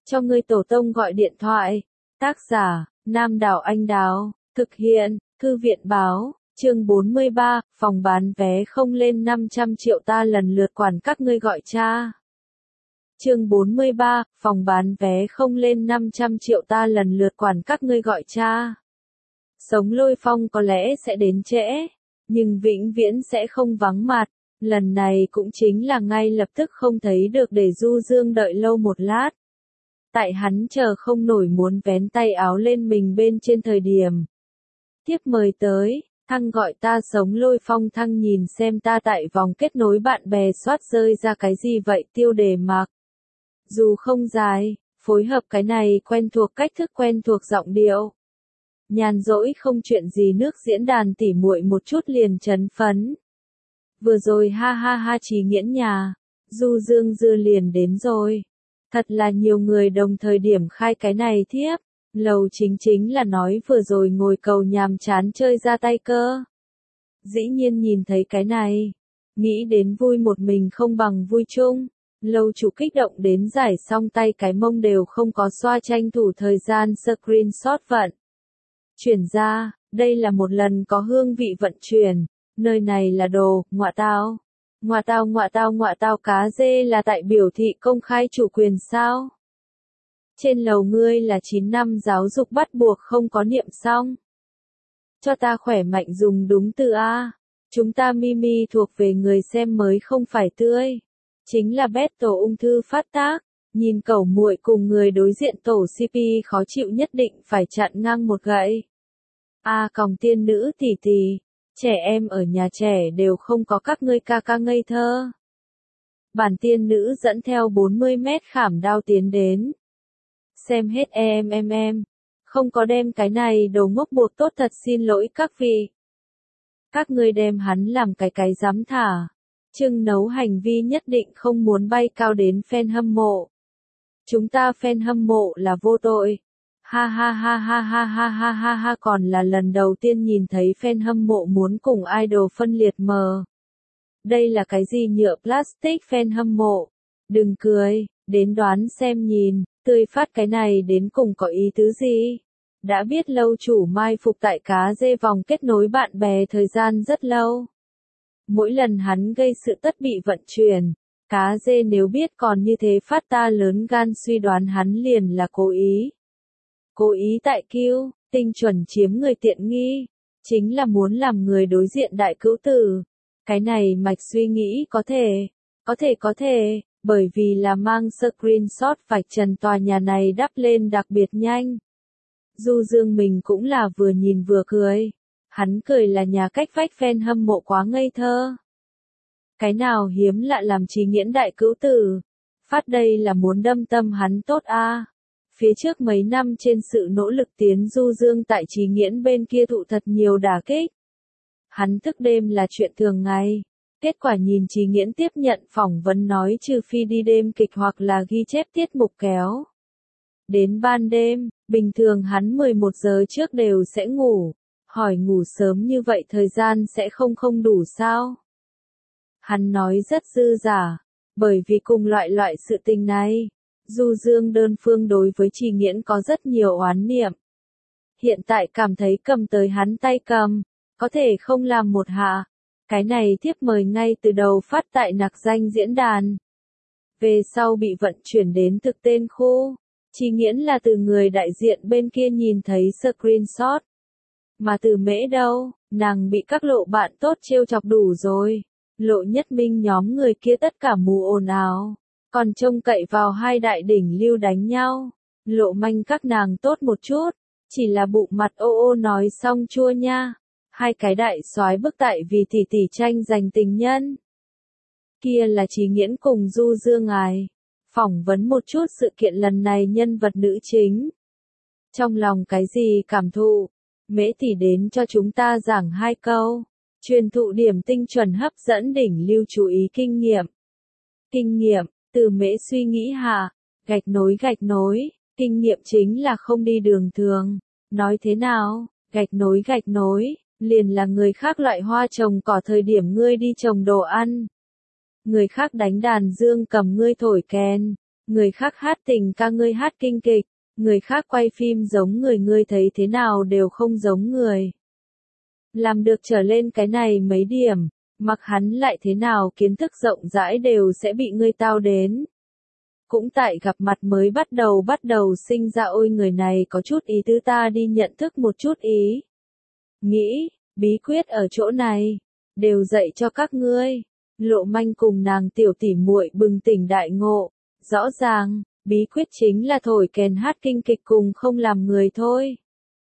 cho ngươi tổ tông gọi điện thoại. Tác giả, Nam Đảo Anh Đào, thực hiện, Thư viện báo, chương 43, phòng bán vé không lên 500 triệu ta lần lượt quản các ngươi gọi cha. Chương 43, phòng bán vé không lên 500 triệu ta lần lượt quản các ngươi gọi cha. Sống Lôi Phong có lẽ sẽ đến trễ, nhưng vĩnh viễn sẽ không vắng mặt. Lần này cũng chính là ngay lập tức không thấy được để Du Dương đợi lâu một lát. Tại hắn chờ không nổi muốn vén tay áo lên mình bên trên thời điểm. Tiếp mời tới, Thăng gọi ta Sống Lôi Phong. Thăng nhìn xem ta tại vòng kết nối bạn bè soát rơi ra cái gì vậy tiêu đề mạc. Dù không dài, phối hợp cái này quen thuộc cách thức quen thuộc giọng điệu. Nhàn rỗi không chuyện gì nước diễn đàn tỉ muội một chút liền chấn phấn. Vừa rồi ha ha ha Trí Nghiễn nhà, Du Dương Dư liền đến rồi. Thật là nhiều người đồng thời điểm khai cái này thiếp. Lầu chính là nói vừa rồi ngồi cầu nhàm chán chơi ra tay cơ. Dĩ nhiên nhìn thấy cái này. Nghĩ đến vui một mình không bằng vui chung. Lâu chủ kích động đến giải xong tay cái mông đều không có xoa tranh thủ thời gian screenshot vận. Chuyển ra, đây là một lần có hương vị vận chuyển. Nơi này là đồ, ngọa tao cá dê là tại biểu thị công khai chủ quyền sao? Trên lầu ngươi là 9 năm giáo dục bắt buộc không có niệm xong. Cho ta khỏe mạnh dùng đúng từ A. Chúng ta Mimi thuộc về người xem mới không phải tươi. Chính là battle ung thư phát tác. Nhìn cẩu muội cùng người đối diện tổ CP khó chịu nhất định phải chặn ngang một gậy. A còng tiên nữ tỷ tỷ. Trẻ em ở nhà trẻ đều không có các ngươi ca ca ngây thơ. Bản tiên nữ dẫn theo 40 mét khảm đao tiến đến. Xem hết em. Không có đem cái này đồ ngốc buộc tốt thật xin lỗi các vị. Các ngươi đem hắn làm cái dám thả. Trưng nấu hành vi nhất định không muốn bay cao đến fan hâm mộ. Chúng ta fan hâm mộ là vô tội. Ha còn là lần đầu tiên nhìn thấy fan hâm mộ muốn cùng idol phân liệt mờ. Đây là cái gì nhựa plastic fan hâm mộ? Đừng cười, đến đoán xem nhìn, tươi phát cái này đến cùng có ý tứ gì? Đã biết lâu chủ mai phục tại cá dê vòng kết nối bạn bè thời gian rất lâu. Mỗi lần hắn gây sự tất bị vận chuyển, cá dê nếu biết còn như thế phát ta lớn gan suy đoán hắn liền là cố ý. Cố ý tại kiêu, tinh chuẩn chiếm người tiện nghi, chính là muốn làm người đối diện đại cữu tử. Cái này mạch suy nghĩ có thể, bởi vì là mang screenshot vạch trần tòa nhà này đắp lên đặc biệt nhanh. Du Dương mình cũng là vừa nhìn vừa cười. Hắn cười là nhà cách vách fan hâm mộ quá ngây thơ. Cái nào hiếm lạ làm Trí Nghiễn đại cữu tử. Phát đây là muốn đâm tâm hắn tốt a. Phía trước mấy năm trên sự nỗ lực tiến Du Dương tại Trí Nghiễn bên kia thụ thật nhiều đả kích. Hắn thức đêm là chuyện thường ngày. Kết quả nhìn Trí Nghiễn tiếp nhận phỏng vấn nói trừ phi đi đêm kịch hoặc là ghi chép tiết mục kéo. Đến ban đêm, bình thường hắn 11 giờ trước đều sẽ ngủ. Hỏi ngủ sớm như vậy thời gian sẽ không đủ sao? Hắn nói rất dư giả. Bởi vì cùng loại sự tình này. Du Dương đơn phương đối với Trí Nghiễn có rất nhiều oán niệm. Hiện tại cảm thấy cầm tới hắn tay cầm, có thể không làm một hạ. Cái này thiếp mời ngay từ đầu phát tại nặc danh diễn đàn. Về sau bị vận chuyển đến thực tên khu. Trí Nghiễn là từ người đại diện bên kia nhìn thấy screenshot. Mà từ Mễ đâu, nàng bị các lộ bạn tốt trêu chọc đủ rồi. Lộ Nhất Minh nhóm người kia tất cả mù ồn ào. Còn trông cậy vào hai đại đỉnh lưu đánh nhau. Lộ Manh các nàng tốt một chút. Chỉ là bụng mặt ô nói xong chua nha. Hai cái đại soái bức tại vì tỷ tranh giành tình nhân. Kia là Trí Nghiễn cùng Du Dương ài. Phỏng vấn một chút sự kiện lần này nhân vật nữ chính. Trong lòng cái gì cảm thụ. Mễ tỷ đến cho chúng ta giảng 2 câu. Truyền thụ điểm tinh chuẩn hấp dẫn đỉnh lưu chú ý kinh nghiệm. Kinh nghiệm. Từ Mễ suy nghĩ hạ, gạch nối, kinh nghiệm chính là không đi đường thường. Nói thế nào, gạch nối, liền là người khác loại hoa trồng cỏ thời điểm ngươi đi trồng đồ ăn. Người khác đánh đàn dương cầm ngươi thổi kèn, Người khác hát tình ca ngươi hát kinh kịch, người khác quay phim giống người ngươi thấy thế nào đều không giống người. Làm được trở lên cái này mấy điểm, mặc hắn lại thế nào kiến thức rộng rãi đều sẽ bị ngươi tao đến. Cũng tại gặp mặt mới bắt đầu sinh ra ôi người này có chút ý tứ ta đi nhận thức một chút ý. Nghĩ, bí quyết ở chỗ này, đều dạy cho các ngươi. Lộ Manh cùng nàng tiểu tỉ muội bừng tỉnh đại ngộ, rõ ràng, bí quyết chính là thổi kèn hát kinh kịch cùng không làm người thôi.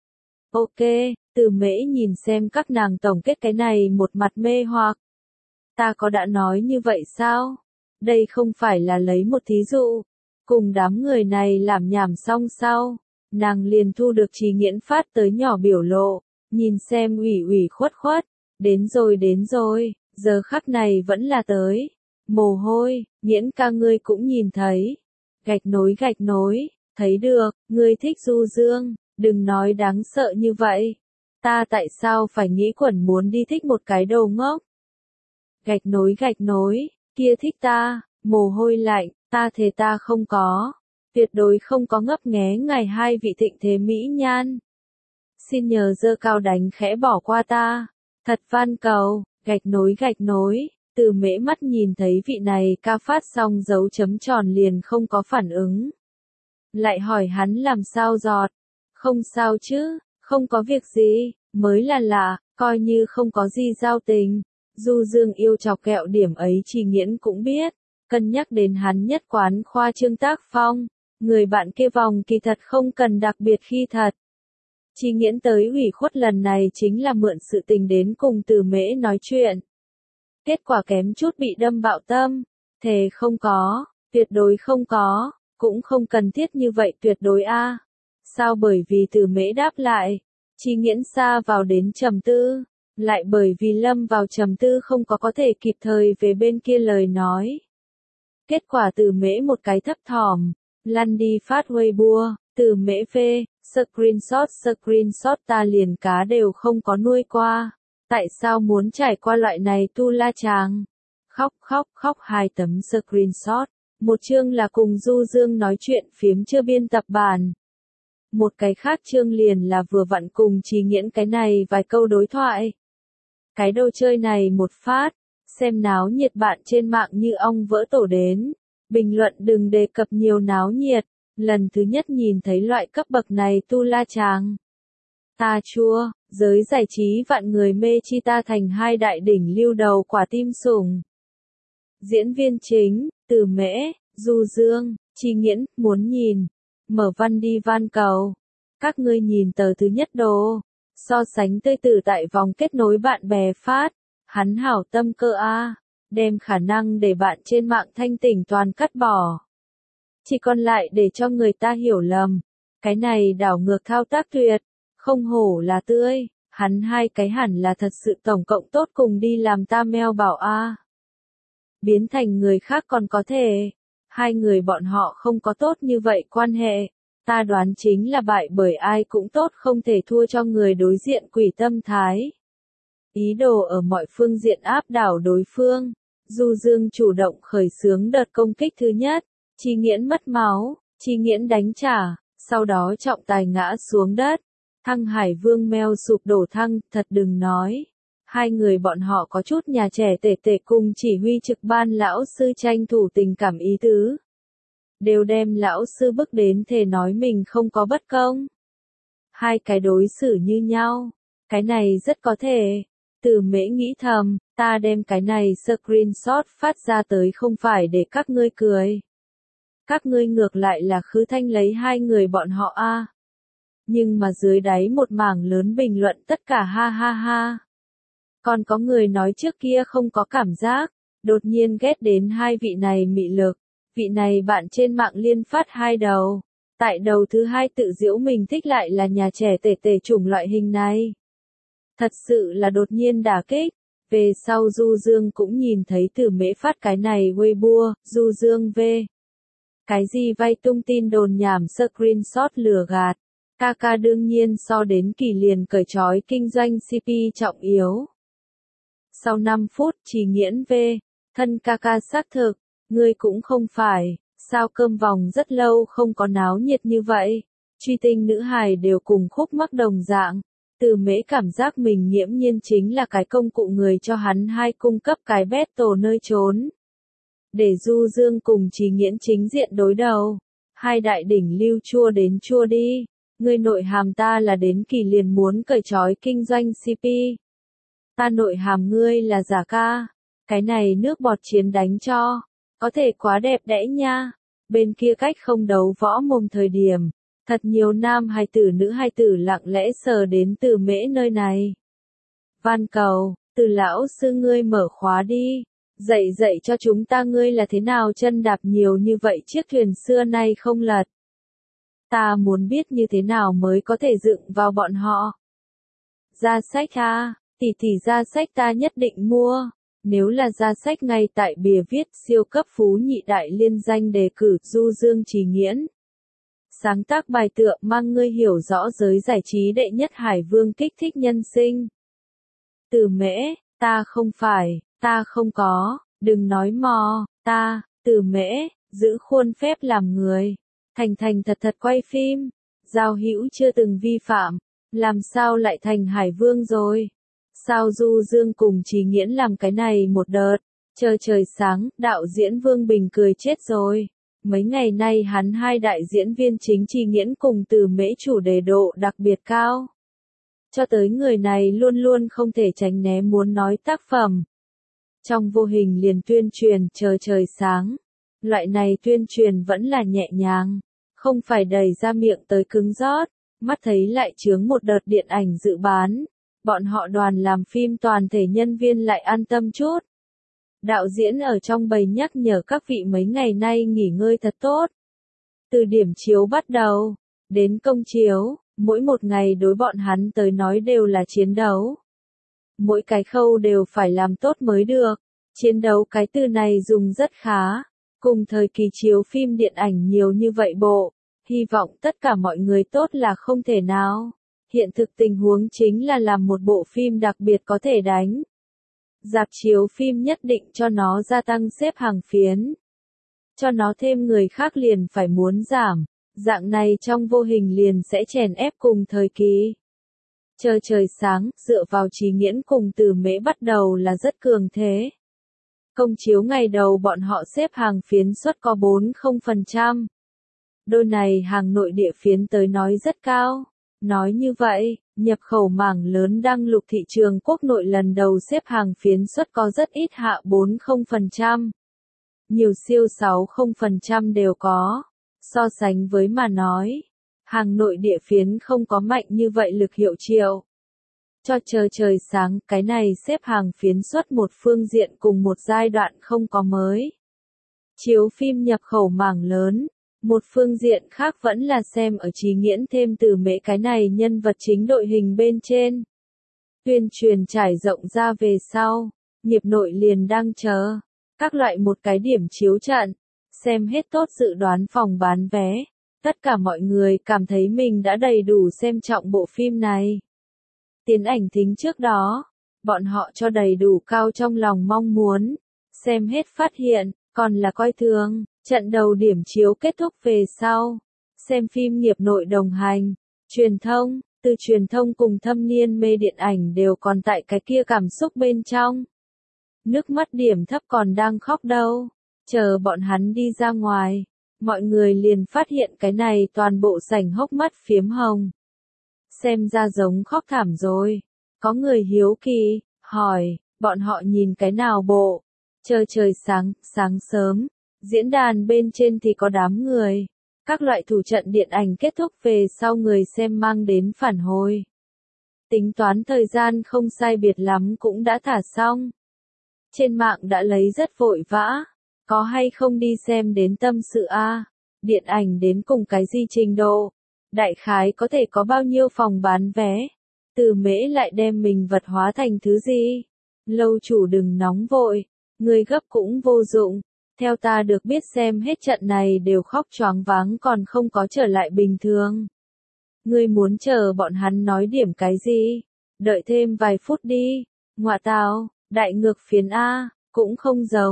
Ok, Từ Mễ nhìn xem các nàng tổng kết cái này một mặt mê hoặc. Ta có đã nói như vậy sao? Đây không phải là lấy một thí dụ. Cùng đám người này làm nhảm xong sau, nàng liền thu được Trì Nghiễn phát tới nhỏ biểu lộ, nhìn xem ủy khuất, đến rồi, giờ khắc này vẫn là tới. Mồ hôi, Nghiễn ca ngươi cũng nhìn thấy. Gạch nối, thấy được, ngươi thích Du Dương, đừng nói đáng sợ như vậy. Ta tại sao phải nghĩ quẩn muốn đi thích một cái đầu ngốc? Gạch nối, kia thích ta, mồ hôi lạnh, ta thề ta không có. Tuyệt đối không có ngấp nghé ngày hai vị thịnh thế mỹ nhan. Xin nhờ giơ cao đánh khẽ bỏ qua ta. Thật van cầu, gạch nối, Từ Mễ mắt nhìn thấy vị này ca phát xong dấu chấm tròn liền không có phản ứng. Lại hỏi hắn làm sao giọt. Không sao chứ, không có việc gì, mới là lạ, coi như không có gì giao tình. Du Dương yêu chọc kẹo điểm ấy Trì Nghiễn cũng biết, cân nhắc đến hắn nhất quán khoa trương tác phong, người bạn kia vòng kỳ thật không cần đặc biệt khi thật. Trì Nghiễn tới ủy khuất lần này chính là mượn sự tình đến cùng Từ Mễ nói chuyện. Kết quả kém chút bị đâm bạo tâm, thề không có, tuyệt đối không có, cũng không cần thiết như vậy tuyệt đối a. Sao bởi vì Từ Mễ đáp lại, Trì Nghiễn sa vào đến trầm tư. Lại bởi vì lâm vào trầm tư không có thể kịp thời về bên kia lời nói. Kết quả Từ Mễ một cái thấp thỏm, lăn đi phát Weibo, Từ Mễ phê, screenshot ta liền cá đều không có nuôi qua. Tại sao muốn trải qua loại này tu la chàng? Khóc hai tấm screenshot. Một chương là cùng Du Dương nói chuyện phiếm chưa biên tập bản. Một cái khác chương liền là vừa vặn cùng Trì Nghiễn cái này vài câu đối thoại. Cái đồ chơi này một phát, xem náo nhiệt bạn trên mạng như ong vỡ tổ đến. Bình luận đừng đề cập nhiều náo nhiệt, lần thứ nhất nhìn thấy loại cấp bậc này tu la chàng. Ta chua, giới giải trí vạn người mê chi ta thành hai đại đỉnh lưu đầu quả tim sủng. Diễn viên chính, Từ Mễ, Du Dương, Trì Nghiễn, muốn nhìn. Mở văn đi van cầu. Các ngươi nhìn tờ thứ nhất đồ. So sánh tươi tử tại vòng kết nối bạn bè phát. Hắn hảo tâm cơ a, đem khả năng để bạn trên mạng thanh tỉnh toàn cắt bỏ. Chỉ còn lại để cho người ta hiểu lầm. Cái này đảo ngược thao tác tuyệt. Không hổ là tươi. Hắn hai cái hẳn là thật sự tổng cộng tốt cùng đi làm ta meo bảo a. Biến thành người khác còn có thể. Hai người bọn họ không có tốt như vậy quan hệ. Ta đoán chính là bại bởi ai cũng tốt không thể thua cho người đối diện quỷ tâm thái. Ý đồ ở mọi phương diện áp đảo đối phương. Du Dương chủ động khởi xướng đợt công kích thứ nhất. Trì Nghiễn mất máu, Trì Nghiễn đánh trả, sau đó trọng tài ngã xuống đất. Thăng Hải Vương meo sụp đổ thăng, thật đừng nói. Hai người bọn họ có chút nhà trẻ tệ cùng chỉ huy trực ban lão sư tranh thủ tình cảm ý tứ. Đều đem lão sư bức đến thề nói mình không có bất công. Hai cái đối xử như nhau. Cái này rất có thể. Từ Mễ nghĩ thầm, ta đem cái này screenshot phát ra tới không phải để các ngươi cười. Các ngươi ngược lại là khứ thanh lấy hai người bọn họ a. Nhưng mà dưới đáy một mảng lớn bình luận tất cả ha ha ha. Còn có người nói trước kia không có cảm giác, đột nhiên ghét đến hai vị này mị lực. Vị này bạn trên mạng liên phát hai đầu. Tại đầu thứ hai tự giễu mình thích lại là nhà trẻ tệ chủng loại hình này. Thật sự là đột nhiên đả kích. Về sau Du Dương cũng nhìn thấy Từ Mễ phát cái này Weibo, Du Dương về. Cái gì vay tung tin đồn nhảm screenshot lừa gạt. Ca đương nhiên so đến kỳ liền cởi trói kinh doanh CP trọng yếu. Sau 5 phút Trì Nghiễn về, thân ca xác thực, ngươi cũng không phải, Sao cơm vòng rất lâu không có náo nhiệt như vậy? Truy tinh nữ hài đều cùng khúc mắc đồng dạng. Từ Mễ cảm giác mình nghiễm nhiên chính là cái công cụ người cho hắn hai cung cấp cái battle nơi trốn. Để Du Dương cùng Chí Nghiễn chính diện đối đầu. Hai đại đỉnh lưu chua đến chua đi. Ngươi nội hàm ta là đến kỳ liền muốn cởi trói kinh doanh CP. Ta nội hàm ngươi là giả ca. Cái này nước bọt chiến đánh cho. Có thể quá đẹp đẽ nha. Bên kia cách không đấu võ mồm thời điểm. Thật nhiều nam hài tử nữ hài tử lặng lẽ sờ đến Từ Mễ nơi này. Van cầu, Từ lão sư ngươi mở khóa đi. Dạy cho chúng ta ngươi là thế nào chân đạp nhiều như vậy chiếc thuyền xưa nay không lật. Ta muốn biết như thế nào mới có thể dựng vào bọn họ. Ra sách ha, tỷ ra sách ta nhất định mua. Nếu là ra sách ngay tại bìa viết siêu cấp phú nhị đại liên danh đề cử Du Dương Chí Nghiễn. Sáng tác bài tựa mang ngươi hiểu rõ giới giải trí đệ nhất hải vương kích thích nhân sinh. Từ Mễ, ta không có, đừng nói mò, Từ Mễ, giữ khuôn phép làm người. Thành thật quay phim. Giao Hữu chưa từng vi phạm, làm sao lại thành hải vương rồi? Sao Du Dương cùng Chí Nghiễn làm cái này một đợt? Trời sáng, đạo diễn Vương Bình cười chết rồi. Mấy ngày nay hắn hai đại diễn viên chính Chí Nghiễn cùng Từ Mễ chủ đề độ đặc biệt cao. Cho tới người này luôn luôn không thể tránh né muốn nói tác phẩm. Trong vô hình liền tuyên truyền trời sáng. Loại này tuyên truyền vẫn là nhẹ nhàng, không phải đầy ra miệng tới cứng rót, mắt thấy lại chướng một đợt điện ảnh dự bán. Bọn họ đoàn làm phim toàn thể nhân viên lại an tâm chút. Đạo diễn ở trong bầy nhắc nhở các vị mấy ngày nay nghỉ ngơi thật tốt. Từ điểm chiếu bắt đầu, đến công chiếu, mỗi một ngày đối bọn hắn tới nói đều là chiến đấu. Mỗi cái khâu đều phải làm tốt mới được. Chiến đấu cái từ này dùng rất khá. Cùng thời kỳ chiếu phim điện ảnh nhiều như vậy bộ, hy vọng tất cả mọi người tốt là không thể nào. Hiện thực tình huống chính là làm một bộ phim đặc biệt có thể đánh. Rạp chiếu phim nhất định cho nó gia tăng xếp hàng phiến. Cho nó thêm người khác liền phải muốn giảm. Dạng này trong vô hình liền sẽ chèn ép cùng thời kỳ. Trời sáng, dựa vào Chí Nghiễn cùng Từ Mễ bắt đầu là rất cường thế. Công chiếu ngày đầu bọn họ xếp hàng phiến suất có 40%. Đôi này hàng nội địa phiến tới nói rất cao. Nói như vậy, nhập khẩu mảng lớn đăng lục thị trường quốc nội lần đầu xếp hàng phiến suất có rất ít hạ 40%. Nhiều siêu 60% đều có. So sánh với mà nói, hàng nội địa phiến không có mạnh như vậy lực hiệu triệu. Cho trời sáng, cái này xếp hàng phiến suất một phương diện cùng một giai đoạn không có mới. Chiếu phim nhập khẩu mảng lớn, một phương diện khác vẫn là xem ở Chí Nghiễn thêm Từ Mễ cái này nhân vật chính đội hình bên trên. Tuyên truyền trải rộng ra về sau, nghiệp nội liền đang chờ. Các loại một cái điểm chiếu trận, xem hết tốt dự đoán phòng bán vé. Tất cả mọi người cảm thấy mình đã đầy đủ xem trọng bộ phim này. Tiến ảnh thính trước đó, bọn họ cho đầy đủ cao trong lòng mong muốn. Xem hết phát hiện, còn là coi thường. Trận đầu điểm chiếu kết thúc về sau. Xem phim nghiệp nội đồng hành. Truyền thông, từ truyền thông cùng thâm niên mê điện ảnh đều còn tại cái kia cảm xúc bên trong. Nước mắt điểm thấp còn đang khóc đâu. Chờ bọn hắn đi ra ngoài. Mọi người liền phát hiện cái này toàn bộ sảnh hốc mắt phiếm hồng. Xem ra giống khóc thảm rồi. Có người hiếu kỳ, hỏi, bọn họ nhìn cái nào bộ? Trời sáng sớm, diễn đàn bên trên thì có đám người. Các loại thủ trận điện ảnh kết thúc về sau người xem mang đến phản hồi. Tính toán thời gian không sai biệt lắm cũng đã thả xong. Trên mạng đã lấy rất vội vã. Có hay không đi xem đến tâm sự a? Điện ảnh đến cùng cái gì trình độ? Đại khái có thể có bao nhiêu phòng bán vé? Từ Mễ lại đem mình vật hóa thành thứ gì? Lâu chủ đừng nóng vội, người gấp cũng vô dụng. Theo ta được biết xem hết trận này đều khóc choáng váng còn không có trở lại bình thường. Ngươi muốn chờ bọn hắn nói điểm cái gì? Đợi thêm vài phút đi. Ngoạ tào, đại ngược phiến A, cũng không giống.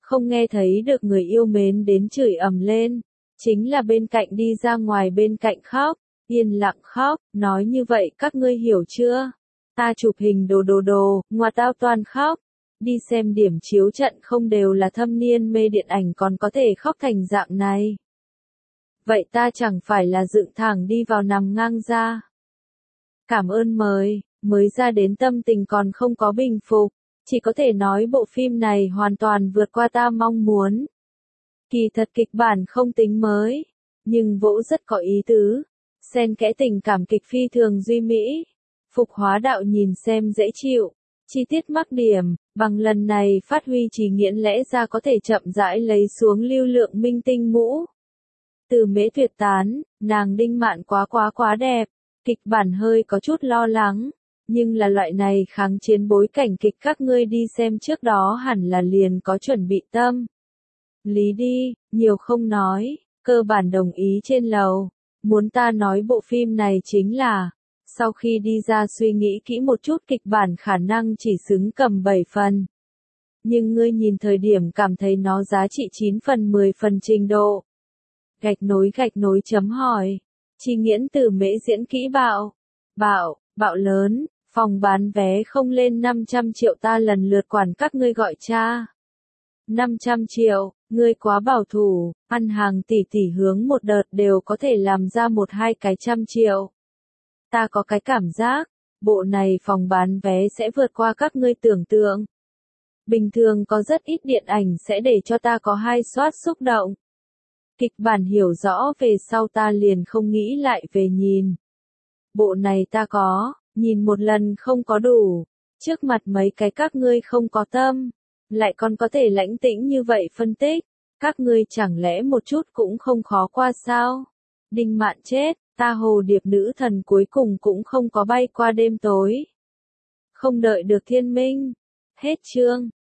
không nghe thấy được người yêu mến đến chửi ầm lên, chính là bên cạnh đi ra ngoài bên cạnh khóc, yên lặng khóc, nói như vậy các ngươi hiểu chưa? Ta chụp hình đồ, ngoa tao toàn khóc. Đi xem điểm chiếu trận không đều là thâm niên mê điện ảnh còn có thể khóc thành dạng này. Vậy ta chẳng phải là dựng thẳng đi vào nằm ngang ra. Cảm ơn mới ra đến tâm tình còn không có bình phục, chỉ có thể nói bộ phim này hoàn toàn vượt qua ta mong muốn. Kỳ thật kịch bản không tính mới, nhưng vỗ rất có ý tứ, xen kẽ tình cảm kịch phi thường duy mỹ. Phục hóa đạo nhìn xem dễ chịu, chi tiết mắc điểm, bằng lần này phát huy chỉ nghiễn lẽ ra có thể chậm rãi lấy xuống lưu lượng minh tinh mũ. Từ Mễ tuyệt tán, nàng Đinh Mạn quá đẹp, kịch bản hơi có chút lo lắng, nhưng là loại này kháng chiến bối cảnh kịch các ngươi đi xem trước đó hẳn là liền có chuẩn bị tâm. Lý đi, nhiều không nói, cơ bản đồng ý trên lầu, muốn ta nói bộ phim này chính là, sau khi đi ra suy nghĩ kỹ một chút kịch bản khả năng chỉ xứng cầm 7 phần. Nhưng ngươi nhìn thời điểm cảm thấy nó giá trị 9 phần 10 phần trình độ. Gạch nối chấm hỏi. Chi nghiễn từ Mễ diễn kỹ bạo lớn, phòng bán vé không lên 500 triệu ta lần lượt quản các ngươi gọi cha. 500 triệu, ngươi quá bảo thủ, ăn hàng tỷ hướng một đợt đều có thể làm ra 1-2 cái trăm triệu. Ta có cái cảm giác, bộ này phòng bán vé sẽ vượt qua các ngươi tưởng tượng. Bình thường có rất ít điện ảnh sẽ để cho ta có 2 soát xúc động. Kịch bản hiểu rõ về sau ta liền không nghĩ lại về nhìn. Bộ này ta có, nhìn một lần không có đủ, trước mặt mấy cái các ngươi không có tâm, lại còn có thể lãnh tĩnh như vậy phân tích, các ngươi chẳng lẽ một chút cũng không khó qua sao? Đinh Mạn chết, ta hồ điệp nữ thần cuối cùng cũng không có bay qua đêm tối. Không đợi được thiên minh. Hết chương.